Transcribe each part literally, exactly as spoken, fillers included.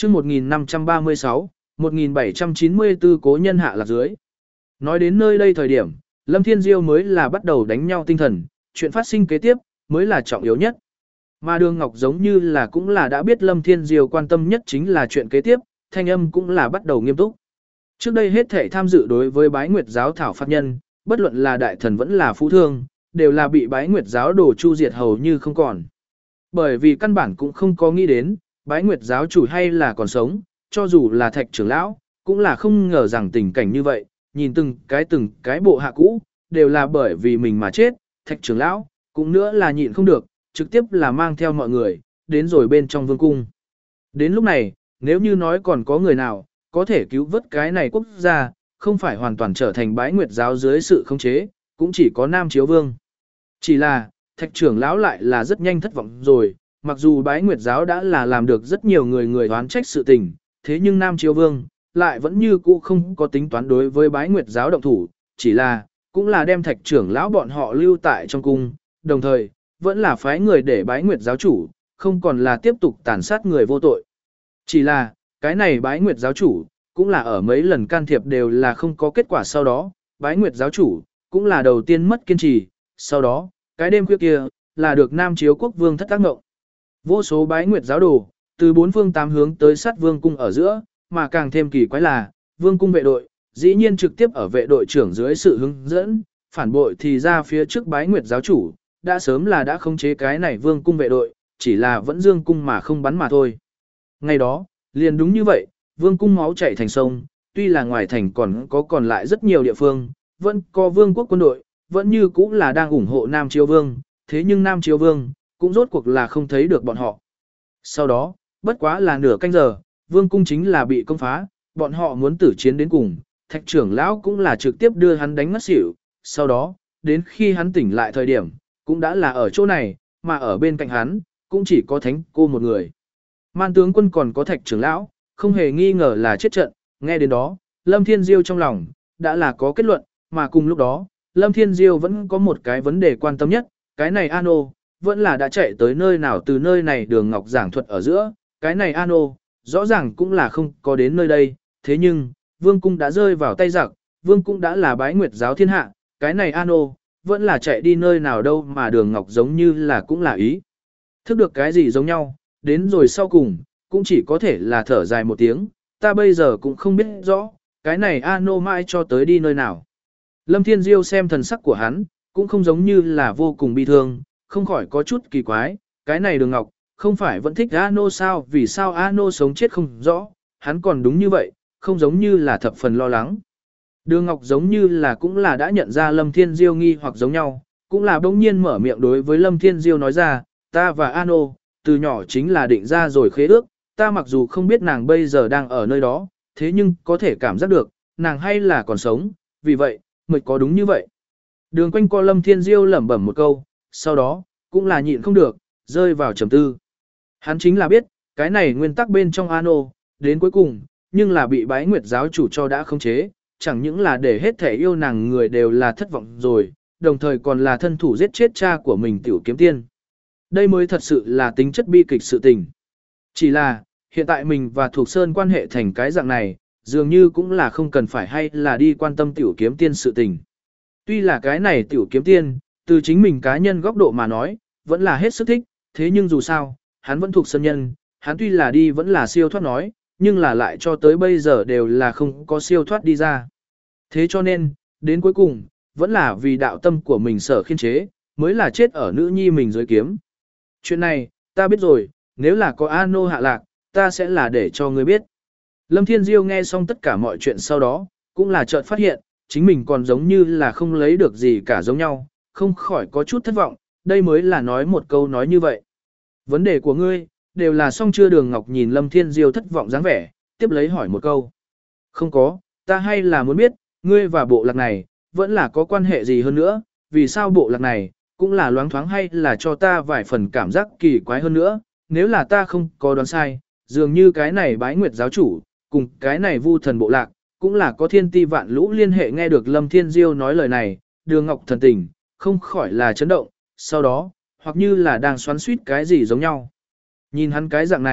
chương một nghìn năm trăm ba mươi sáu, một nghìn bảy trăm chín mươi tư cố nhân hạ lạc dưới. Nói đến nơi đây thời điểm, Lâm Thiên Diêu mới là bắt đầu đánh nhau tinh thần, chuyện phát sinh kế tiếp mới là trọng yếu nhất. Mà Đường Ngọc giống như là cũng là đã biết Lâm Thiên Diêu quan tâm nhất chính là chuyện kế tiếp, thanh âm cũng là bắt đầu nghiêm túc. Trước đây hết thể tham dự đối với Bái Nguyệt giáo thảo phạt nhân, bất luận là đại thần vẫn là phú thương, đều là bị Bái Nguyệt giáo đổ chu diệt hầu như không còn. Bởi vì căn bản cũng không có nghĩ đến, Bái Nguyệt giáo chủ hay là còn sống, cho dù là Thạch trưởng lão, cũng là không ngờ rằng tình cảnh như vậy, nhìn từng cái từng cái bộ hạ cũ, đều là bởi vì mình mà chết, Thạch trưởng lão, cũng nữa là nhịn không được, trực tiếp là mang theo mọi người, đến rồi bên trong vương cung. Đến lúc này, nếu như nói còn có người nào, có thể cứu vớt cái này quốc gia, không phải hoàn toàn trở thành Bái Nguyệt giáo dưới sự khống chế, cũng chỉ có Nam Chiếu Vương. Chỉ là, Thạch trưởng lão lại là rất nhanh thất vọng rồi, mặc dù Bái Nguyệt giáo đã là làm được rất nhiều người người đoán trách sự tình, thế nhưng Nam Chiếu Vương lại vẫn như cũ không có tính toán đối với Bái Nguyệt giáo động thủ, chỉ là, cũng là đem Thạch trưởng lão bọn họ lưu tại trong cung, đồng thời, vẫn là phái người để Bái Nguyệt giáo chủ, không còn là tiếp tục tàn sát người vô tội. Chỉ là, cái này Bái Nguyệt giáo chủ, cũng là ở mấy lần can thiệp đều là không có kết quả sau đó, Bái Nguyệt giáo chủ, cũng là đầu tiên mất kiên trì, sau đó, cái đêm khuya kia, là được Nam Chiếu quốc vương thất tác ngộng. Vô số Bái Nguyệt giáo đồ, từ bốn phương tám hướng tới sát vương cung ở giữa, mà càng thêm kỳ quái là, vương cung vệ đội, dĩ nhiên trực tiếp ở vệ đội trưởng dưới sự hướng dẫn, phản bội thì ra phía trước Bái Nguyệt giáo chủ, đã sớm là đã khống chế cái này vương cung vệ đội, chỉ là vẫn dương cung mà không bắn mà thôi. Ngày đó, liền đúng như vậy, vương cung máu chảy thành sông, tuy là ngoài thành còn có còn lại rất nhiều địa phương, vẫn có vương quốc quân đội, vẫn như cũng là đang ủng hộ Nam Chiếu Vương, thế nhưng Nam Chiếu Vương, cũng rốt cuộc là không thấy được bọn họ. Sau đó, bất quá là nửa canh giờ, vương cung chính là bị công phá, bọn họ muốn tử chiến đến cùng, Thạch trưởng lão cũng là trực tiếp đưa hắn đánh ngất xỉu, sau đó, đến khi hắn tỉnh lại thời điểm, cũng đã là ở chỗ này, mà ở bên cạnh hắn, cũng chỉ có thánh cô một người. Man tướng quân còn có Thạch trưởng lão, không hề nghi ngờ là chết trận, nghe đến đó, Lâm Thiên Diêu trong lòng, đã là có kết luận, mà cùng lúc đó, Lâm Thiên Diêu vẫn có một cái vấn đề quan tâm nhất, cái này Ano, vẫn là đã chạy tới nơi nào từ nơi này Đường Ngọc giảng thuật ở giữa, cái này Ano, rõ ràng cũng là không có đến nơi đây, thế nhưng, vương cung đã rơi vào tay giặc, vương cung đã là Bái Nguyệt giáo thiên hạ, cái này Ano, vẫn là chạy đi nơi nào đâu mà Đường Ngọc giống như là cũng là ý. Thức được cái gì giống nhau, đến rồi sau cùng, cũng chỉ có thể là thở dài một tiếng, ta bây giờ cũng không biết rõ, cái này Ano mãi cho tới đi nơi nào. Lâm Thiên Diêu xem thần sắc của hắn, cũng không giống như là vô cùng bi thương, không khỏi có chút kỳ quái, cái này Đường Ngọc, không phải vẫn thích Ano sao, vì sao Ano sống chết không rõ, hắn còn đúng như vậy, không giống như là thập phần lo lắng. Đường Ngọc giống như là cũng là đã nhận ra Lâm Thiên Diêu nghi hoặc giống nhau, cũng là bỗng nhiên mở miệng đối với Lâm Thiên Diêu nói ra, ta và Ano, từ nhỏ chính là định ra rồi khế ước, ta mặc dù không biết nàng bây giờ đang ở nơi đó, thế nhưng có thể cảm giác được, nàng hay là còn sống, vì vậy, mới có đúng như vậy. Đường quanh co Lâm Thiên Diêu lẩm bẩm một câu, sau đó, cũng là nhịn không được, rơi vào trầm tư. Hắn chính là biết, cái này nguyên tắc bên trong Ano, đến cuối cùng, nhưng là bị Bái Nguyệt giáo chủ cho đã khống chế, chẳng những là để hết thể yêu nàng người đều là thất vọng rồi, đồng thời còn là thân thủ giết chết cha của mình Tiểu Kiếm Tiên. Đây mới thật sự là tính chất bi kịch sự tình. Chỉ là, hiện tại mình và Thuộc Sơn quan hệ thành cái dạng này, dường như cũng là không cần phải hay là đi quan tâm Tiểu Kiếm Tiên sự tình. Tuy là cái này Tiểu Kiếm Tiên, từ chính mình cá nhân góc độ mà nói, vẫn là hết sức thích, thế nhưng dù sao, hắn vẫn thuộc Sơn nhân, hắn tuy là đi vẫn là siêu thoát nói, nhưng là lại cho tới bây giờ đều là không có siêu thoát đi ra. Thế cho nên, đến cuối cùng, vẫn là vì đạo tâm của mình sở khiên chế, mới là chết ở nữ nhi mình dưới kiếm. Chuyện này, ta biết rồi, nếu là có Ano hạ lạc, ta sẽ là để cho ngươi biết. Lâm Thiên Diêu nghe xong tất cả mọi chuyện sau đó, cũng là chợt phát hiện, chính mình còn giống như là không lấy được gì cả giống nhau, không khỏi có chút thất vọng, đây mới là nói một câu nói như vậy. Vấn đề của ngươi, đều là xong chưa? Đường Ngọc nhìn Lâm Thiên Diêu thất vọng dáng vẻ, tiếp lấy hỏi một câu. Không có, ta hay là muốn biết, ngươi và bộ lạc này, vẫn là có quan hệ gì hơn nữa, vì sao bộ lạc này, cũng là loáng thoáng hay là cho ta vài phần cảm giác kỳ quái hơn nữa, nếu là ta không có đoán sai, dường như cái này Bái Nguyệt giáo chủ, cùng cái này Vu thần bộ lạc, cũng là có thiên ti vạn lũ liên hệ. Nghe được Lâm Thiên Diêu nói lời này, Đường Ngọc thần tình, không khỏi là chấn động, sau đó, hoặc như là đang xoắn suýt cái gì giống nhau. Nhìn hắn cái dạng này,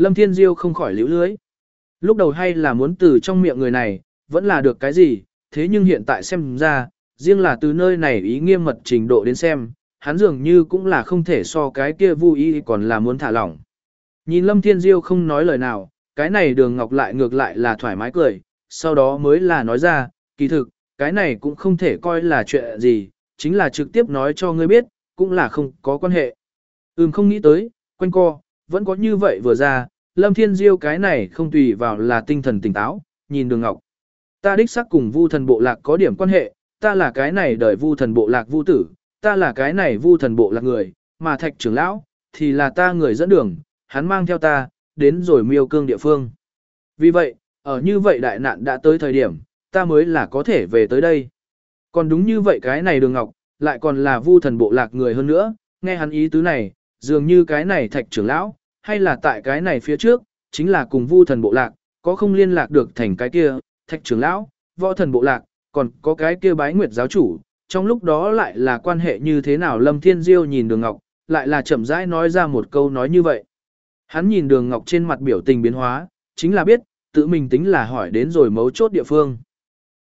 Lâm Thiên Diêu không khỏi liễu lưới. Lúc đầu hay là muốn từ trong miệng người này, vẫn là được cái gì, thế nhưng hiện tại xem ra, riêng là từ nơi này ý nghiêm mật trình độ đến xem, hắn dường như cũng là không thể so cái kia vui ý còn là muốn thả lỏng. Nhìn Lâm Thiên Diêu không nói lời nào, cái này Đường Ngọc lại ngược lại là thoải mái cười, sau đó mới là nói ra, kỳ thực, cái này cũng không thể coi là chuyện gì, chính là trực tiếp nói cho ngươi biết, cũng là không có quan hệ. Ừm không nghĩ tới, quanh co, vẫn có như vậy vừa ra, Lâm Thiên Diêu cái này không tùy vào là tinh thần tỉnh táo, nhìn Đường Ngọc. Ta đích xác cùng Vu thần bộ lạc có điểm quan hệ, ta là cái này đời Vu thần bộ lạc Vu tử, ta là cái này Vu thần bộ lạc người, mà Thạch trưởng lão thì là ta người dẫn đường, hắn mang theo ta đến rồi Miêu Cương địa phương. Vì vậy, ở như vậy đại nạn đã tới thời điểm, ta mới là có thể về tới đây. Còn đúng như vậy cái này Đường Ngọc, lại còn là Vu thần bộ lạc người hơn nữa, nghe hắn ý tứ này, dường như cái này Thạch trưởng lão, hay là tại cái này phía trước, chính là cùng Vu thần bộ lạc, có không liên lạc được thành cái kia, Thạch trưởng lão, Võ thần bộ lạc, còn có cái kia Bái Nguyệt giáo chủ, trong lúc đó lại là quan hệ như thế nào. Lâm Thiên Diêu nhìn Đường Ngọc, lại là chậm rãi nói ra một câu nói như vậy. Hắn nhìn Đường Ngọc trên mặt biểu tình biến hóa, chính là biết, tự mình tính là hỏi đến rồi mấu chốt địa phương.